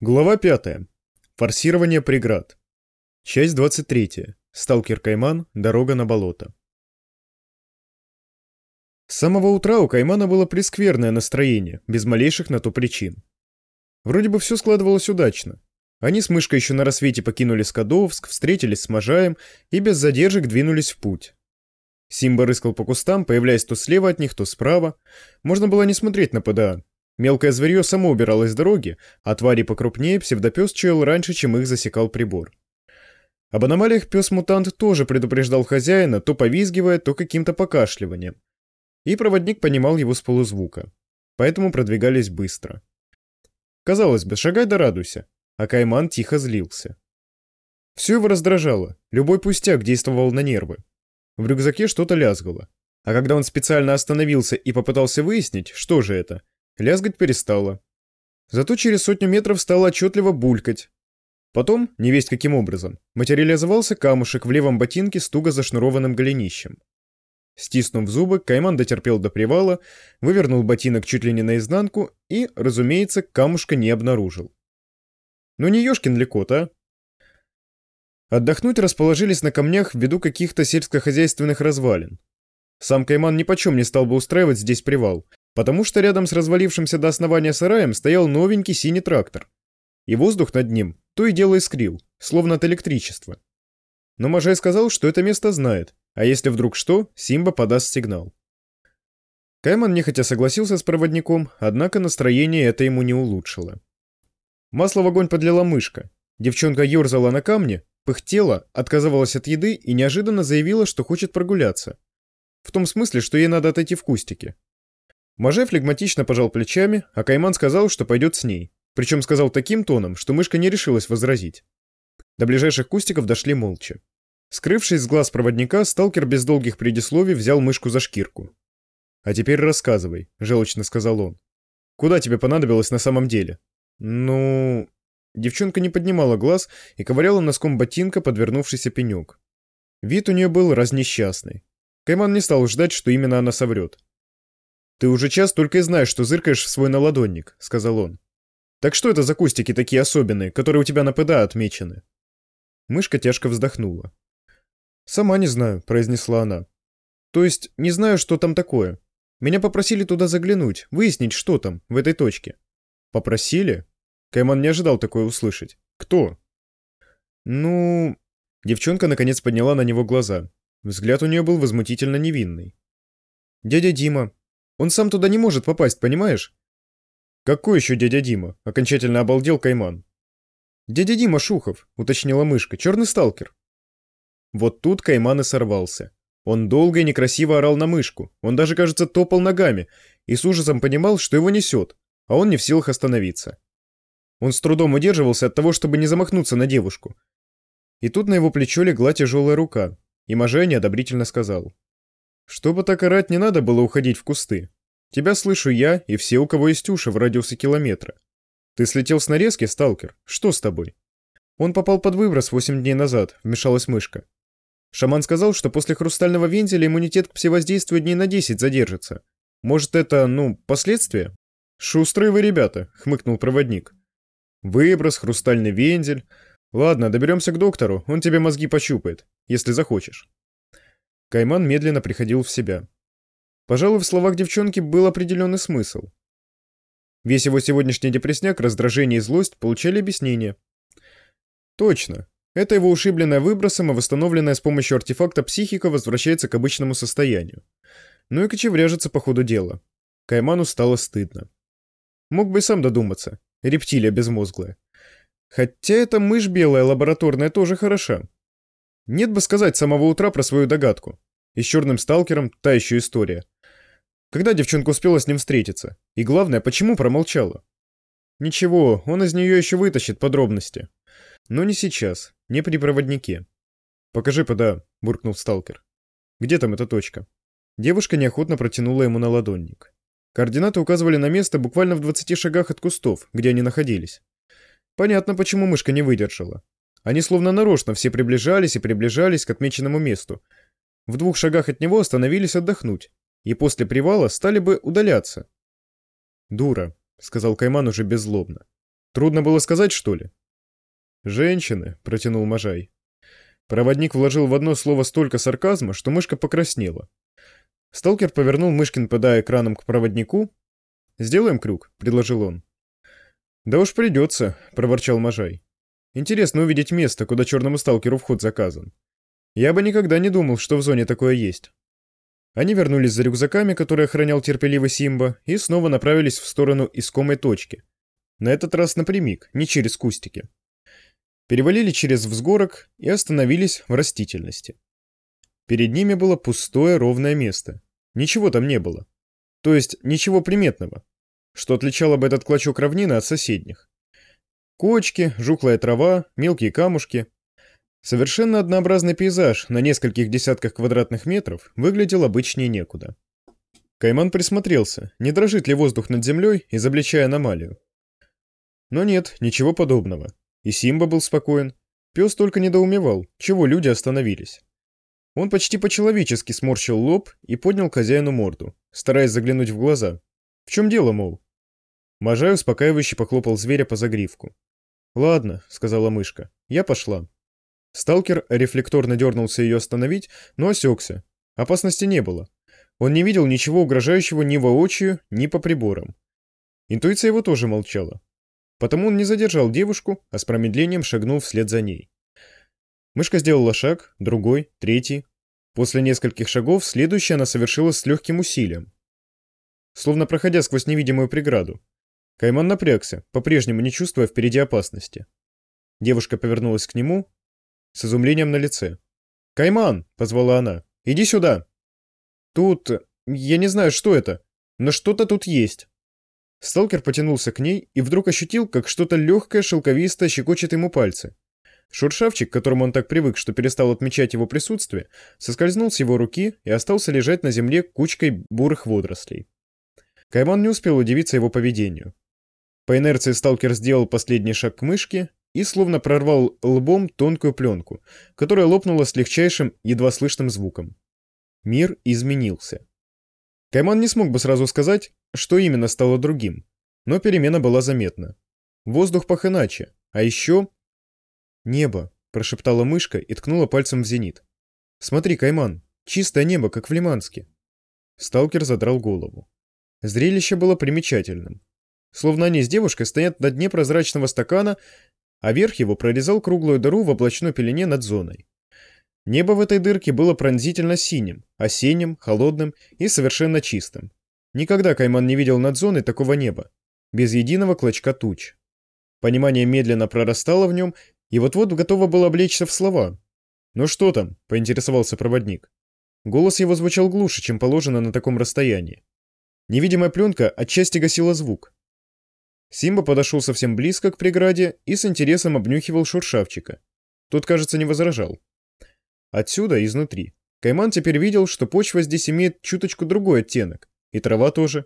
Глава 5. Форсирование преград. Часть 23. Сталкер Кайман. Дорога на болото. С самого утра у Каймана было прескверное настроение, без малейших на то причин. Вроде бы все складывалось удачно. Они с Мышкой еще на рассвете покинули Скадовск, встретились с Можаем и без задержек двинулись в путь. Симба рыскал по кустам, появляясь то слева от них, то справа. Можно было не смотреть на ПДА. Мелкое зверье само убиралось с дороги, а твари покрупнее псевдопес чуял раньше, чем их засекал прибор. Об аномалиях пес-мутант тоже предупреждал хозяина, то повизгивая, то каким-то покашливанием. И проводник понимал его с полузвука. Поэтому продвигались быстро. Казалось бы, шагай да радуйся, а Кайман тихо злился. Все его раздражало, любой пустяк действовал на нервы. В рюкзаке что-то лязгало. А когда он специально остановился и попытался выяснить, что же это, лязгать перестало. Зато через 100 метров стало отчетливо булькать. Потом, невесть каким образом, материализовался камушек в левом ботинке с туго зашнурованным голенищем. Стиснув зубы, Кайман дотерпел до привала, вывернул ботинок чуть ли не наизнанку и, разумеется, камушка не обнаружил. Ну не ёшкин ли кот, а? Отдохнуть расположились на камнях ввиду каких-то сельскохозяйственных развалин. Сам Кайман нипочем не стал бы устраивать здесь привал, потому что рядом с развалившимся до основания сараем стоял новенький синий трактор. И воздух над ним то и дело искрил, словно от электричества. Но Можай сказал, что это место знает, а если вдруг что, Симба подаст сигнал. Кайман нехотя согласился с проводником, однако настроение это ему не улучшило. Масло в огонь подлила Мышка. Девчонка ерзала на камне, пыхтела, отказывалась от еды и неожиданно заявила, что хочет прогуляться. В том смысле, что ей надо отойти в кустики. Можай флегматично пожал плечами, а Кайман сказал, что пойдет с ней. Причем сказал таким тоном, что Мышка не решилась возразить. До ближайших кустиков дошли молча. Скрывшись с глаз проводника, сталкер без долгих предисловий взял Мышку за шкирку. «А теперь рассказывай», — желчно сказал он. «Куда тебе понадобилось на самом деле?» «Ну...» Девчонка не поднимала глаз и ковыряла носком ботинка подвернувшийся пенек. Вид у нее был разнесчастный. Кайман не стал ждать, что именно она соврет. «Ты уже час только и знаешь, что зыркаешь в свой наладонник», — сказал он. «Так что это за кустики такие особенные, которые у тебя на ПДА отмечены?» Мышка тяжко вздохнула. «Сама не знаю», — произнесла она. «То есть не знаю, что там такое. Меня попросили туда заглянуть, выяснить, что там, в этой точке». «Попросили?» Кайман не ожидал такое услышать. «Кто?» «Ну...» Девчонка наконец подняла на него глаза. Взгляд у нее был возмутительно невинный. «Дядя Дима. Он сам туда не может попасть, понимаешь?» «Какой еще дядя Дима?» — окончательно обалдел Кайман. «Дядя Дима Шухов», — уточнила Мышка, — «черный сталкер». Вот тут Кайман и сорвался. Он долго и некрасиво орал на Мышку, он даже, кажется, топал ногами и с ужасом понимал, что его несет, а он не в силах остановиться. Он с трудом удерживался от того, чтобы не замахнуться на девушку. И тут на его плечо легла тяжелая рука, и Можай неодобрительно сказал. «Чтобы так орать, не надо было уходить в кусты. Тебя слышу я и все, у кого есть уши в радиусе километра. Ты слетел с нарезки, сталкер? Что с тобой?» «Он попал под выброс 8 дней назад», — вмешалась Мышка. «Шаман сказал, что после хрустального вентиля иммунитет к псевоздействию дней на 10 задержится. Может, это, последствия?» «Шустрые вы ребята», — хмыкнул проводник. «Выброс, хрустальный вентиль. Ладно, доберемся к доктору, он тебе мозги пощупает, если захочешь». Кайман медленно приходил в себя. Пожалуй, в словах девчонки был определенный смысл. Весь его сегодняшний депресняк, раздражение и злость получали объяснение. Точно. Это его ушибленная выбросом и восстановленная с помощью артефакта психика возвращается к обычному состоянию. Ну и кочевряжется по ходу дела. Кайману стало стыдно. Мог бы и сам додуматься. Рептилия безмозглая. Хотя эта мышь белая лабораторная тоже хороша. Нет бы сказать с самого утра про свою догадку. И с черным сталкером та еще история. Когда девчонка успела с ним встретиться? И главное, почему промолчала? Ничего, он из нее еще вытащит подробности. Но не сейчас, не при проводнике. «Покажи ПДА», — буркнул сталкер. «Где там эта точка?» Девушка неохотно протянула ему наладонник. Координаты указывали на место буквально в 20 шагах от кустов, где они находились. Понятно, почему Мышка не выдержала. Они словно нарочно все приближались и приближались к отмеченному месту. В 2 шагах от него остановились отдохнуть, и после привала стали бы удаляться. «Дура», — сказал Кайман уже беззлобно. Трудно было сказать, что ли? «Женщины», — протянул Можай. Проводник вложил в одно слово столько сарказма, что мышка покраснела. Сталкер повернул Мышкин ПДА экраном к проводнику. «Сделаем круг», — предложил он. «Да уж придется», — проворчал Можай. «Интересно увидеть место, куда черному сталкеру вход заказан. Я бы никогда не думал, что в зоне такое есть». Они вернулись за рюкзаками, которые охранял терпеливый Симба, и снова направились в сторону искомой точки. На этот раз напрямик, не через кустики. Перевалили через взгорок и остановились в растительности. Перед ними было пустое ровное место. Ничего там не было. То есть ничего приметного, что отличало бы этот клочок равнины от соседних. Кочки, жухлая трава, мелкие камушки. Совершенно однообразный пейзаж на нескольких десятках квадратных метров выглядел обычнее некуда. Кайман присмотрелся, не дрожит ли воздух над землей, изобличая аномалию. Но нет, ничего подобного. И Симба был спокоен. Пес только недоумевал, чего люди остановились. Он почти по-человечески сморщил лоб и поднял к хозяину морду, стараясь заглянуть в глаза. В чем дело, мол? Можай успокаивающе похлопал зверя по загривку. «Ладно», — сказала мышка, — «я пошла». Сталкер рефлекторно дернулся ее остановить, но осекся. Опасности не было. Он не видел ничего угрожающего ни воочию, ни по приборам. Интуиция его тоже молчала. Потому он не задержал девушку, а с промедлением шагнул вслед за ней. Мышка сделала шаг, другой, третий. После нескольких шагов следующий она совершила с легким усилием. Словно проходя сквозь невидимую преграду. Кайман напрягся, по-прежнему не чувствуя впереди опасности. Девушка повернулась к нему с изумлением на лице. «Кайман!» — позвала она. «Иди сюда!» «Тут... я не знаю, что это, но что-то тут есть». Сталкер потянулся к ней и вдруг ощутил, как что-то легкое, шелковистое щекочет ему пальцы. Шуршавчик, к которому он так привык, что перестал отмечать его присутствие, соскользнул с его руки и остался лежать на земле кучкой бурых водорослей. Кайман не успел удивиться его поведению. По инерции сталкер сделал последний шаг к мышке и словно прорвал лбом тонкую пленку, которая лопнула с легчайшим, едва слышным звуком. Мир изменился. Кайман не смог бы сразу сказать, что именно стало другим, но перемена была заметна. Воздух пах иначе, а еще... «Небо», — прошептала мышка и ткнула пальцем в зенит. «Смотри, Кайман, чистое небо, как в Лиманске». Сталкер задрал голову. Зрелище было примечательным. Словно они с девушкой стоят на дне прозрачного стакана, а верх его прорезал круглую дыру в облачной пелене над зоной. Небо в этой дырке было пронзительно синим, осенним, холодным и совершенно чистым. Никогда Кайман не видел над зоной такого неба, без единого клочка туч. Понимание медленно прорастало в нем и вот-вот готово было облечься в слова. «Ну что там?» — поинтересовался проводник. Голос его звучал глуше, чем положено на таком расстоянии. Невидимая пленка отчасти гасила звук. Симба подошел совсем близко к преграде и с интересом обнюхивал шуршавчика. Тот, кажется, не возражал. Отсюда, изнутри, Кайман теперь видел, что почва здесь имеет чуточку другой оттенок. И трава тоже.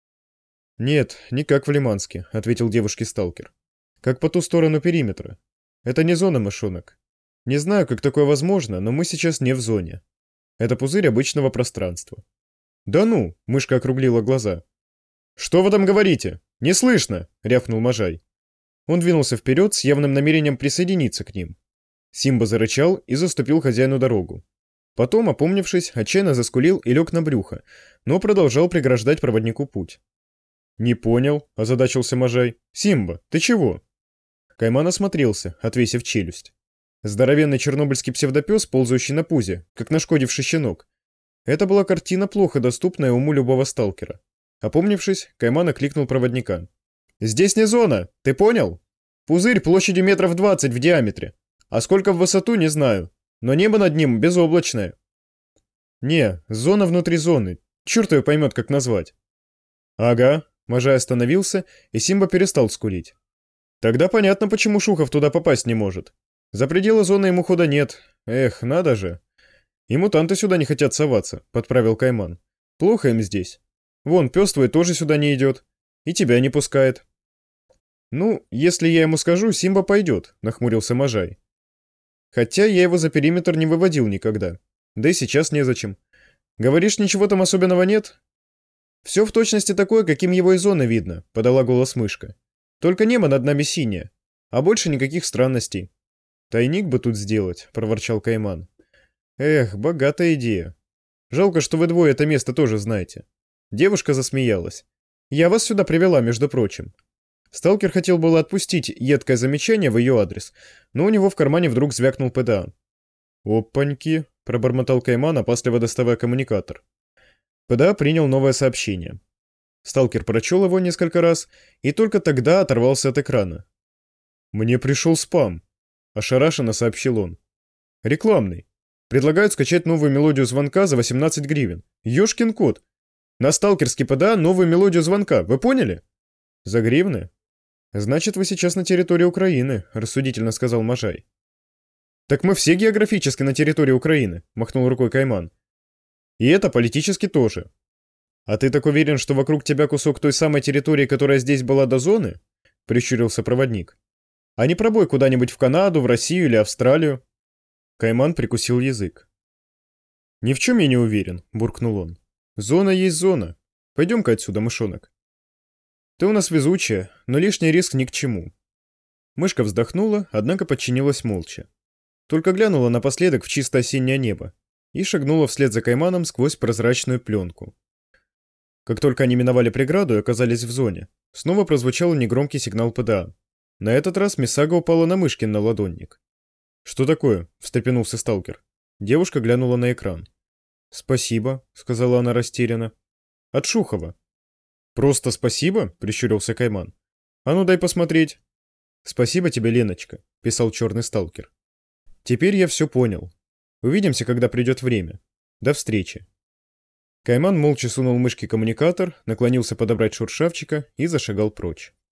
«Нет, не как в Лиманске», — ответил девушке сталкер. «Как по ту сторону периметра. Это не зона мышонок. Не знаю, как такое возможно, но мы сейчас не в зоне. Это пузырь обычного пространства». «Да ну!» — мышка округлила глаза. «Что вы там говорите? Не слышно!» — рявкнул Можай. Он двинулся вперед с явным намерением присоединиться к ним. Симба зарычал и заступил хозяину дорогу. Потом, опомнившись, отчаянно заскулил и лег на брюхо, но продолжал преграждать проводнику путь. «Не понял», — озадачился Можай. «Симба, ты чего?» Кайман осмотрелся, отвесив челюсть. Здоровенный чернобыльский псевдопес, ползающий на пузе, как нашкодивший щенок. Это была картина, плохо доступная уму любого сталкера. Опомнившись, Кайман окликнул проводника. «Здесь не зона, ты понял? Пузырь площадью метров 20 в диаметре. А сколько в высоту, не знаю. Но небо над ним безоблачное». «Не, зона внутри зоны. Черт ее поймет, как назвать». «Ага», — Можай остановился, и Симба перестал скулить. «Тогда понятно, почему Шухов туда попасть не может. За пределы зоны ему хода нет. Эх, надо же. И мутанты сюда не хотят соваться», — подправил Кайман. «Плохо им здесь. Вон, пес твой тоже сюда не идет. И тебя не пускает». «Ну, если я ему скажу, Симба пойдет», — нахмурился Можай. «Хотя я его за периметр не выводил никогда. Да и сейчас незачем. Говоришь, ничего там особенного нет?» «Все в точности такое, каким его из зоны видно», — подала голос мышка. Только небо над нами синее, а больше никаких странностей. Тайник бы тут сделать, проворчал Кайман. Эх, богатая идея. Жалко, что вы двое это место тоже знаете. Девушка засмеялась. Я вас сюда привела, между прочим. Сталкер хотел было отпустить едкое замечание в ее адрес, но у него в кармане вдруг звякнул ПДА. «Опаньки», — пробормотал Кайман, опасливо доставая коммуникатор. ПДА принял новое сообщение. Сталкер прочел его несколько раз и только тогда оторвался от экрана. «Мне пришел спам», — ошарашенно сообщил он. «Рекламный. Предлагают скачать новую мелодию звонка за 18 гривен. Ёшкин кот. На сталкерский ПДА новую мелодию звонка, вы поняли?» «За гривны?» «Значит, вы сейчас на территории Украины», — рассудительно сказал Можай. «Так мы все географически на территории Украины», — махнул рукой Кайман. «И это политически тоже». «А ты так уверен, что вокруг тебя кусок той самой территории, которая здесь была до зоны?» — прищурился проводник. «А не пробой куда-нибудь в Канаду, в Россию или Австралию?» Кайман прикусил язык. «Ни в чем я не уверен», — буркнул он. «Зона есть зона. Пойдем-ка отсюда, мышонок». «Ты у нас везучая, но лишний риск ни к чему». Мышка вздохнула, однако подчинилась молча. Только глянула напоследок в чисто осеннее небо и шагнула вслед за Кайманом сквозь прозрачную пленку. Как только они миновали преграду и оказались в зоне, снова прозвучал негромкий сигнал ПДА. На этот раз Мисага упала на Мышкин наладонник. «Что такое?» — встрепенулся сталкер. Девушка глянула на экран. «Спасибо», — сказала она растерянно. «От Шухова». «Просто спасибо?» — прищурился Кайман. «А ну дай посмотреть». «Спасибо тебе, Леночка», — писал черный сталкер. «Теперь я все понял. Увидимся, когда придет время. До встречи». Кайман молча сунул Мышке коммуникатор, наклонился подобрать шуршавчика и зашагал прочь.